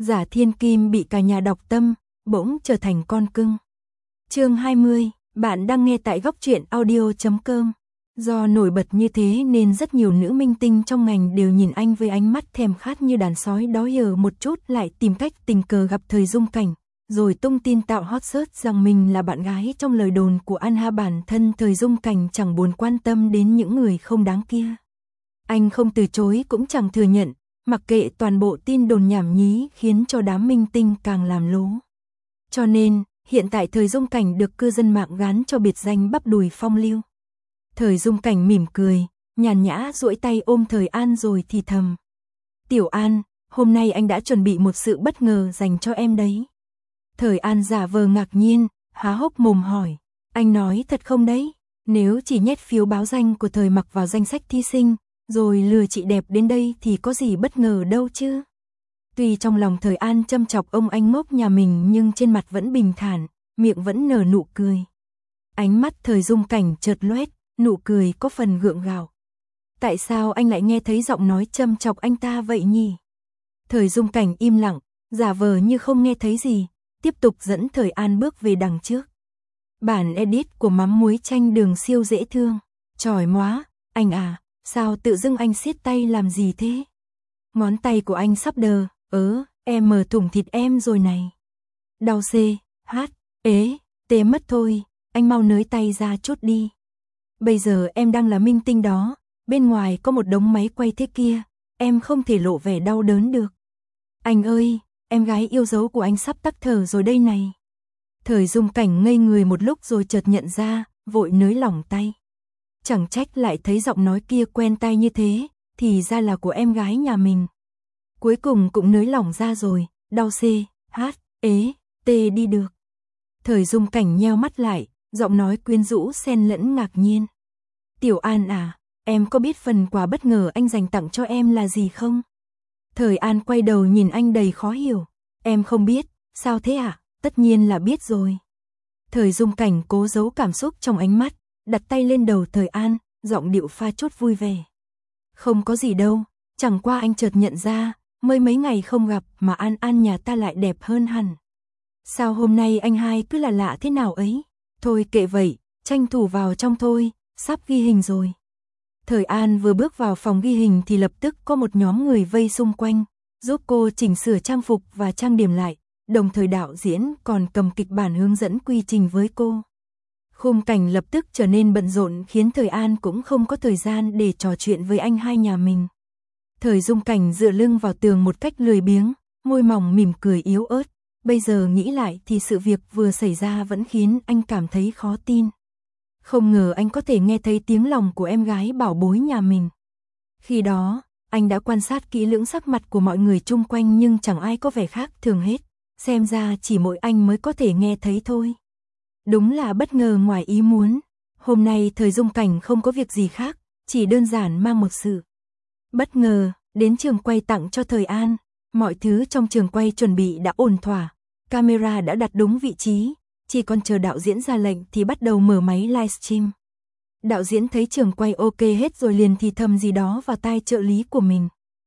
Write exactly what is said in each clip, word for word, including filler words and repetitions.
Giả thiên kim bị cả nhà đọc tâm, bỗng trở thành con cưng. Chương hai mươi, bạn đang nghe tại góc truyện audio chấm com. Do nổi bật như thế nên rất nhiều nữ minh tinh trong ngành đều nhìn anh với ánh mắt thèm khát như đàn sói đói giờ một chút, lại tìm cách tình cờ gặp Thời Dung Cảnh, rồi tung tin tạo hot search rằng mình là bạn gái trong lời đồn của Anha. Bản thân Thời Dung Cảnh chẳng buồn quan tâm đến những người không đáng kia. Anh không từ chối cũng chẳng thừa nhận, mặc kệ toàn bộ tin đồn nhảm nhí khiến cho đám minh tinh càng làm lố. Cho nên, hiện tại Thời Dung Cảnh được cư dân mạng gán cho biệt danh bắp đùi phong lưu. Thời Dung Cảnh mỉm cười, nhàn nhã duỗi tay ôm Thời An rồi thì thầm. Tiểu An, hôm nay anh đã chuẩn bị một sự bất ngờ dành cho em đấy. Thời An giả vờ ngạc nhiên, há hốc mồm hỏi. Anh nói thật không đấy? Nếu chỉ nhét phiếu báo danh của Thời Mặc vào danh sách thí sinh, rồi lừa chị đẹp đến đây thì có gì bất ngờ đâu chứ. Tuy trong lòng Thời An châm chọc ông anh ngốc nhà mình nhưng trên mặt vẫn bình thản, miệng vẫn nở nụ cười. Ánh mắt Thời Dung Cảnh chợt loét, nụ cười có phần gượng gạo. Tại sao anh lại nghe thấy giọng nói châm chọc anh ta vậy nhỉ? Thời Dung Cảnh im lặng, giả vờ như không nghe thấy gì, tiếp tục dẫn Thời An bước về đằng trước. Bản edit của mắm muối chanh đường siêu dễ thương. Chỏi móa, anh à, sao tự dưng anh siết tay làm gì thế? Ngón tay của anh sắp đờ, ớ, em mở thủng thịt em rồi này. Đau c, hát, ế, tê mất thôi, anh mau nới tay ra chút đi. Bây giờ em đang là minh tinh đó, bên ngoài có một đống máy quay thế kia, em không thể lộ vẻ đau đớn được. Anh ơi, em gái yêu dấu của anh sắp tắc thở rồi đây này. Thời Dung Cảnh ngây người một lúc rồi chợt nhận ra, vội nới lỏng tay. Chẳng trách lại thấy giọng nói kia quen tai như thế, thì ra là của em gái nhà mình. Cuối cùng cũng nới lỏng ra rồi, đau c, hát, ế, tê đi được. Thời Dung Cảnh nheo mắt lại, giọng nói quyến rũ xen lẫn ngạc nhiên. Tiểu An à, em có biết phần quà bất ngờ anh dành tặng cho em là gì không? Thời An quay đầu nhìn anh đầy khó hiểu. Em không biết, sao thế ạ? À? Tất nhiên là biết rồi. Thời Dung Cảnh cố giấu cảm xúc trong ánh mắt, đặt tay lên đầu Thời An, giọng điệu pha chút vui vẻ. Không có gì đâu, chẳng qua anh chợt nhận ra, mới mấy ngày không gặp mà An An nhà ta lại đẹp hơn hẳn. Sao hôm nay anh hai cứ là lạ thế nào ấy? Thôi kệ vậy, tranh thủ vào trong thôi, sắp ghi hình rồi. Thời An vừa bước vào phòng ghi hình thì lập tức có một nhóm người vây xung quanh, giúp cô chỉnh sửa trang phục và trang điểm lại, đồng thời đạo diễn còn cầm kịch bản hướng dẫn quy trình với cô. Khung cảnh lập tức trở nên bận rộn khiến Thời An cũng không có thời gian để trò chuyện với anh hai nhà mình. Thời Dung Cảnh dựa lưng vào tường một cách lười biếng, môi mỏng mỉm cười yếu ớt. Bây giờ nghĩ lại thì sự việc vừa xảy ra vẫn khiến anh cảm thấy khó tin. Không ngờ anh có thể nghe thấy tiếng lòng của em gái bảo bối nhà mình. Khi đó, anh đã quan sát kỹ lưỡng sắc mặt của mọi người chung quanh nhưng chẳng ai có vẻ khác thường hết. Xem ra chỉ mỗi anh mới có thể nghe thấy thôi. Đúng là bất ngờ ngoài ý muốn. Hôm nay Thời Dung Cảnh không có việc gì khác, chỉ đơn giản mang một sự bất ngờ đến trường quay tặng cho Thời An. Mọi thứ trong trường quay chuẩn bị đã ổn thỏa, camera đã đặt đúng vị trí, chỉ còn chờ đạo diễn ra lệnh thì bắt đầu mở máy livestream. Đạo diễn thấy trường quay ok hết rồi liền thì thầm gì đó vào tai trợ lý của mình.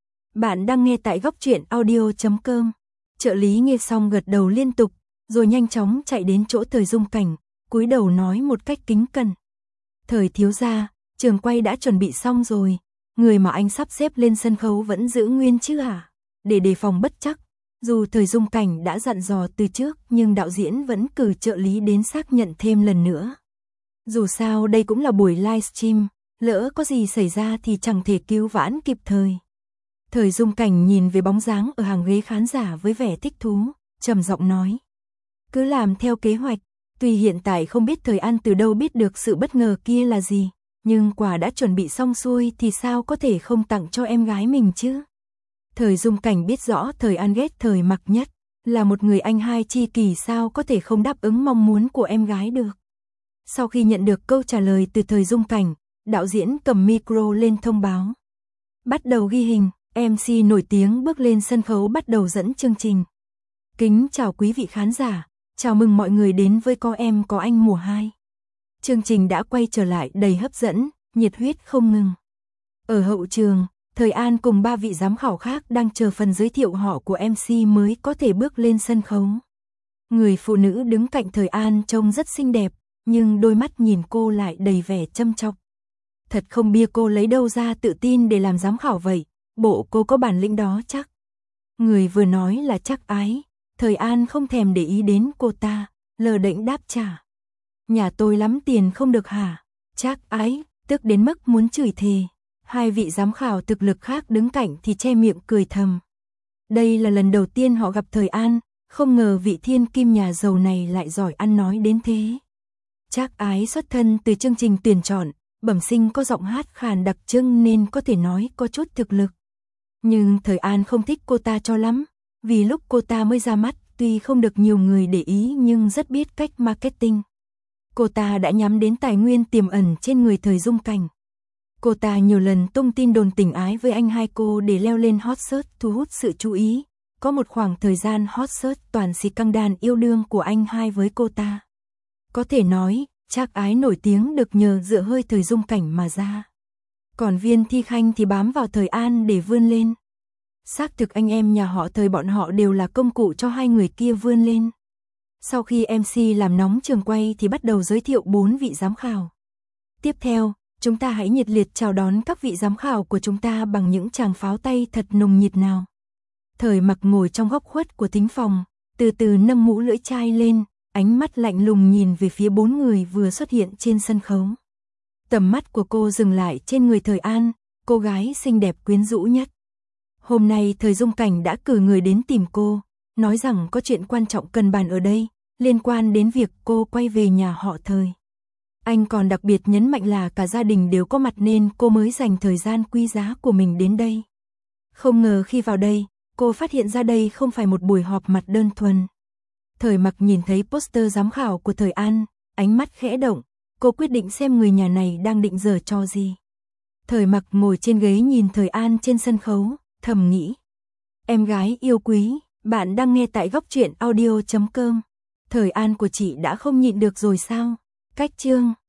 Bạn đang nghe tại góc truyện audio chấm com. Trợ lý nghe xong gật đầu liên tục, rồi nhanh chóng chạy đến chỗ Thời Dung Cảnh, cúi đầu nói một cách kính cẩn. Thời thiếu gia, trường quay đã chuẩn bị xong rồi, người mà anh sắp xếp lên sân khấu vẫn giữ nguyên chứ à? Để đề phòng bất trắc, dù Thời Dung Cảnh đã dặn dò từ trước nhưng đạo diễn vẫn cử trợ lý đến xác nhận thêm lần nữa. Dù sao đây cũng là buổi livestream, lỡ có gì xảy ra thì chẳng thể cứu vãn kịp thời. Thời Dung Cảnh nhìn về bóng dáng ở hàng ghế khán giả với vẻ thích thú, trầm giọng nói. Cứ làm theo kế hoạch, tuy hiện tại không biết Thời An từ đâu biết được sự bất ngờ kia là gì, nhưng quà đã chuẩn bị xong xuôi thì sao có thể không tặng cho em gái mình chứ? Thời Dung Cảnh biết rõ Thời An ghét Thời Mặc nhất, là một người anh hai tri kỷ sao có thể không đáp ứng mong muốn của em gái được. Sau khi nhận được câu trả lời từ Thời Dung Cảnh, đạo diễn cầm micro lên thông báo. Bắt đầu ghi hình, em xê nổi tiếng bước lên sân khấu bắt đầu dẫn chương trình. Kính chào quý vị khán giả, chào mừng mọi người đến với Có Em Có Anh mùa hai. Chương trình đã quay trở lại đầy hấp dẫn, nhiệt huyết không ngừng. Ở hậu trường, Thời An cùng ba vị giám khảo khác đang chờ phần giới thiệu họ của em xê mới có thể bước lên sân khấu. Người phụ nữ đứng cạnh Thời An trông rất xinh đẹp, nhưng đôi mắt nhìn cô lại đầy vẻ châm chọc. Thật không biết cô lấy đâu ra tự tin để làm giám khảo vậy, bộ cô có bản lĩnh đó chắc. Người vừa nói là Trác Ái, Thời An không thèm để ý đến cô ta, lờ đễnh đáp trả. Nhà tôi lắm tiền không được hả? Trác Ái, tức đến mức muốn chửi thề. Hai vị giám khảo thực lực khác đứng cạnh thì che miệng cười thầm. Đây là lần đầu tiên họ gặp Thời An, không ngờ vị thiên kim nhà giàu này lại giỏi ăn nói đến thế. Trác Ái xuất thân từ chương trình tuyển chọn, bẩm sinh có giọng hát khàn đặc trưng nên có thể nói có chút thực lực. Nhưng Thời An không thích cô ta cho lắm, vì lúc cô ta mới ra mắt, tuy không được nhiều người để ý nhưng rất biết cách marketing. Cô ta đã nhắm đến tài nguyên tiềm ẩn trên người Thời Dung Cảnh. Cô ta nhiều lần tung tin đồn tình ái với anh hai cô để leo lên hot search thu hút sự chú ý. Có một khoảng thời gian hot search toàn xì căng đàn yêu đương của anh hai với cô ta. Có thể nói, Trác Ái nổi tiếng được nhờ dựa hơi Thời Dung Cảnh mà ra. Còn Viên Thi Khanh thì bám vào Thời An để vươn lên. Xác thực anh em nhà họ Thời bọn họ đều là công cụ cho hai người kia vươn lên. Sau khi em xê làm nóng trường quay thì bắt đầu giới thiệu bốn vị giám khảo. Tiếp theo, chúng ta hãy nhiệt liệt chào đón các vị giám khảo của chúng ta bằng những tràng pháo tay thật nồng nhiệt nào. Thời Mặc ngồi trong góc khuất của thính phòng, từ từ nâng mũ lưỡi chai lên, ánh mắt lạnh lùng nhìn về phía bốn người vừa xuất hiện trên sân khấu. Tầm mắt của cô dừng lại trên người Thời An, cô gái xinh đẹp quyến rũ nhất. Hôm nay Thời Dung Cảnh đã cử người đến tìm cô, nói rằng có chuyện quan trọng cần bàn ở đây, liên quan đến việc cô quay về nhà họ Thời. Anh còn đặc biệt nhấn mạnh là cả gia đình đều có mặt nên cô mới dành thời gian quý giá của mình đến đây. Không ngờ khi vào đây, cô phát hiện ra đây không phải một buổi họp mặt đơn thuần. Thời Mặc nhìn thấy poster giám khảo của Thời An, ánh mắt khẽ động, cô quyết định xem người nhà này đang định giở trò gì. Thời Mặc ngồi trên ghế nhìn Thời An trên sân khấu, thầm nghĩ. Em gái yêu quý, bạn đang nghe tại góc truyện audio chấm com. Thời An của chị đã không nhịn được rồi sao? Cách chương